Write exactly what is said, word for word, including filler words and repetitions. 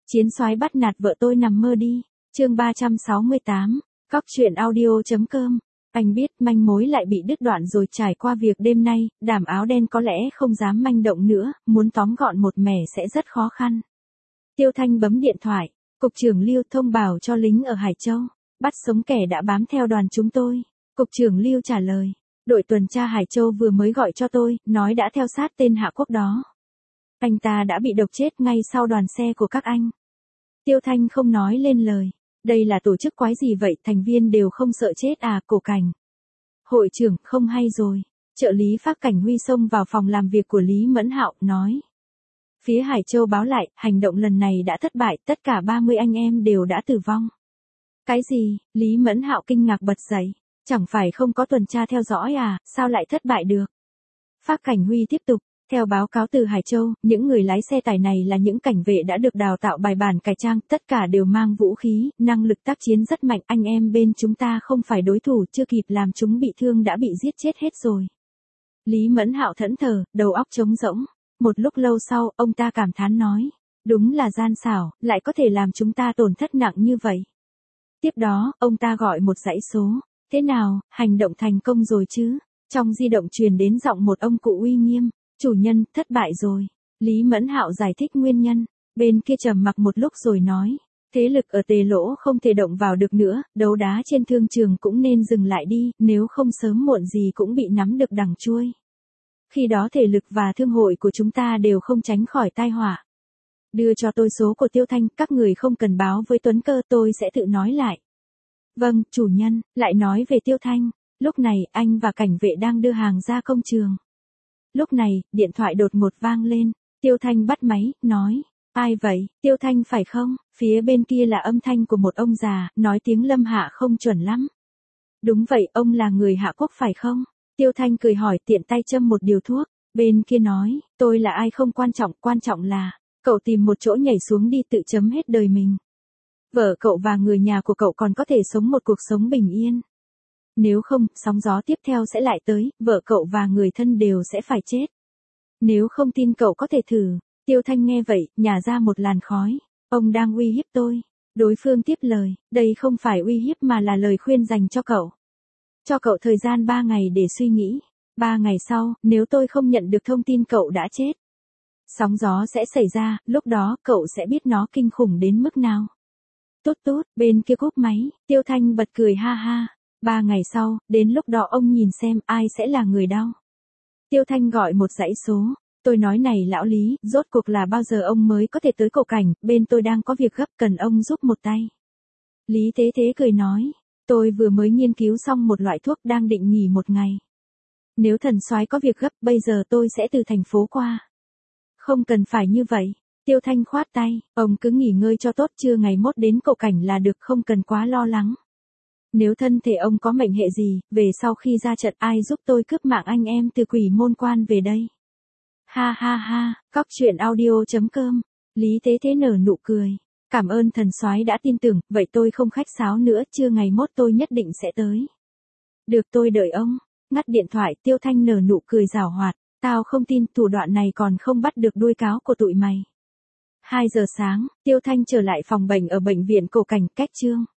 Chiến soái bắt nạt vợ tôi nằm mơ đi. Chương ba trăm sáu mươi tám. Cóc truyện audio chấm com. Anh biết manh mối lại bị đứt đoạn rồi. Trải qua việc đêm nay, Đàm áo đen có lẽ không dám manh động nữa, muốn tóm gọn một mẻ sẽ rất khó khăn. Tiêu Thanh bấm điện thoại, cục trưởng Lưu thông báo cho lính ở Hải Châu, bắt sống kẻ đã bám theo đoàn chúng tôi. Cục trưởng Lưu trả lời, đội tuần tra Hải Châu vừa mới gọi cho tôi, nói đã theo sát tên Hạ Quốc đó. Anh ta đã bị độc chết ngay sau đoàn xe của các anh. Tiêu Thanh không nói lên lời. Đây là tổ chức quái gì vậy, thành viên đều không sợ chết à? Cổ Cảnh. Hội trưởng, không hay rồi. Trợ lý Phác Cảnh Huy xông vào phòng làm việc của Lý Mẫn Hạo, nói. Phía Hải Châu báo lại, hành động lần này đã thất bại, tất cả ba mươi anh em đều đã tử vong. Cái gì? Lý Mẫn Hạo kinh ngạc bật dậy. Chẳng phải không có tuần tra theo dõi à, sao lại thất bại được? Phác Cảnh Huy tiếp tục. Theo báo cáo từ Hải Châu, những người lái xe tải này là những cảnh vệ đã được đào tạo bài bản cải trang, tất cả đều mang vũ khí, năng lực tác chiến rất mạnh, anh em bên chúng ta không phải đối thủ, chưa kịp làm chúng bị thương đã bị giết chết hết rồi. Lý Mẫn Hạo thẫn thờ, đầu óc trống rỗng. Một lúc lâu sau, ông ta cảm thán nói, đúng là gian xảo, lại có thể làm chúng ta tổn thất nặng như vậy. Tiếp đó, ông ta gọi một dãy số. Thế nào, hành động thành công rồi chứ? Trong di động truyền đến giọng một ông cụ uy nghiêm. Chủ nhân, thất bại rồi. Lý Mẫn Hạo giải thích nguyên nhân. Bên kia trầm mặc một lúc rồi nói. Thế lực ở Tề Lỗ không thể động vào được nữa, đấu đá trên thương trường cũng nên dừng lại đi, nếu không sớm muộn gì cũng bị nắm được đằng chuôi. Khi đó thể lực và thương hội của chúng ta đều không tránh khỏi tai họa. Đưa cho tôi số của Tiêu Thanh, các người không cần báo với Tuấn Cơ, tôi sẽ tự nói lại. Vâng, chủ nhân. Lại nói về Tiêu Thanh. Lúc này, anh và cảnh vệ đang đưa hàng ra công trường. Lúc này, điện thoại đột ngột vang lên. Tiêu Thanh bắt máy, nói. Ai vậy? Tiêu Thanh phải không? Phía bên kia là âm thanh của một ông già, nói tiếng Lâm Hạ không chuẩn lắm. Đúng vậy, ông là người Hạ Quốc phải không? Tiêu Thanh cười hỏi, tiện tay châm một điều thuốc. Bên kia nói, tôi là ai không quan trọng, quan trọng là, cậu tìm một chỗ nhảy xuống đi, tự chấm hết đời mình. Vợ cậu và người nhà của cậu còn có thể sống một cuộc sống bình yên. Nếu không, sóng gió tiếp theo sẽ lại tới, vợ cậu và người thân đều sẽ phải chết. Nếu không tin cậu có thể thử. Tiêu Thanh nghe vậy, nhả ra một làn khói. Ông đang uy hiếp tôi. Đối phương tiếp lời, đây không phải uy hiếp mà là lời khuyên dành cho cậu. Cho cậu thời gian ba ngày để suy nghĩ. Ba ngày sau, nếu tôi không nhận được thông tin cậu đã chết, sóng gió sẽ xảy ra, lúc đó cậu sẽ biết nó kinh khủng đến mức nào. Tốt tốt, bên kia cúp máy, Tiêu Thanh bật cười ha ha. Ba ngày sau, đến lúc đó ông nhìn xem ai sẽ là người đau. Tiêu Thanh gọi một dãy số. Tôi nói này lão Lý, rốt cuộc là bao giờ ông mới có thể tới Cổ Cảnh, bên tôi đang có việc gấp cần ông giúp một tay. Lý Thế Thế cười nói, tôi vừa mới nghiên cứu xong một loại thuốc đang định nghỉ một ngày. Nếu thần soái có việc gấp, bây giờ tôi sẽ từ thành phố qua. Không cần phải như vậy. Tiêu Thanh khoát tay, ông cứ nghỉ ngơi cho tốt, trưa ngày mốt đến Cổ Cảnh là được, không cần quá lo lắng. Nếu thân thể ông có mệnh hệ gì, về sau khi ra trận ai giúp tôi cướp mạng anh em từ Quỷ Môn Quan về đây. Ha ha ha, cóc truyện audio chấm com. Lý Thế Thế nở nụ cười. Cảm ơn thần soái đã tin tưởng, vậy tôi không khách sáo nữa, trưa ngày mốt tôi nhất định sẽ tới. Được, tôi đợi ông. Ngắt điện thoại, Tiêu Thanh nở nụ cười giảo hoạt. Tao không tin, thủ đoạn này còn không bắt được đuôi cáo của tụi mày. Hai giờ sáng, Tiêu Thanh trở lại phòng bệnh ở bệnh viện Cổ Cảnh, cách Trương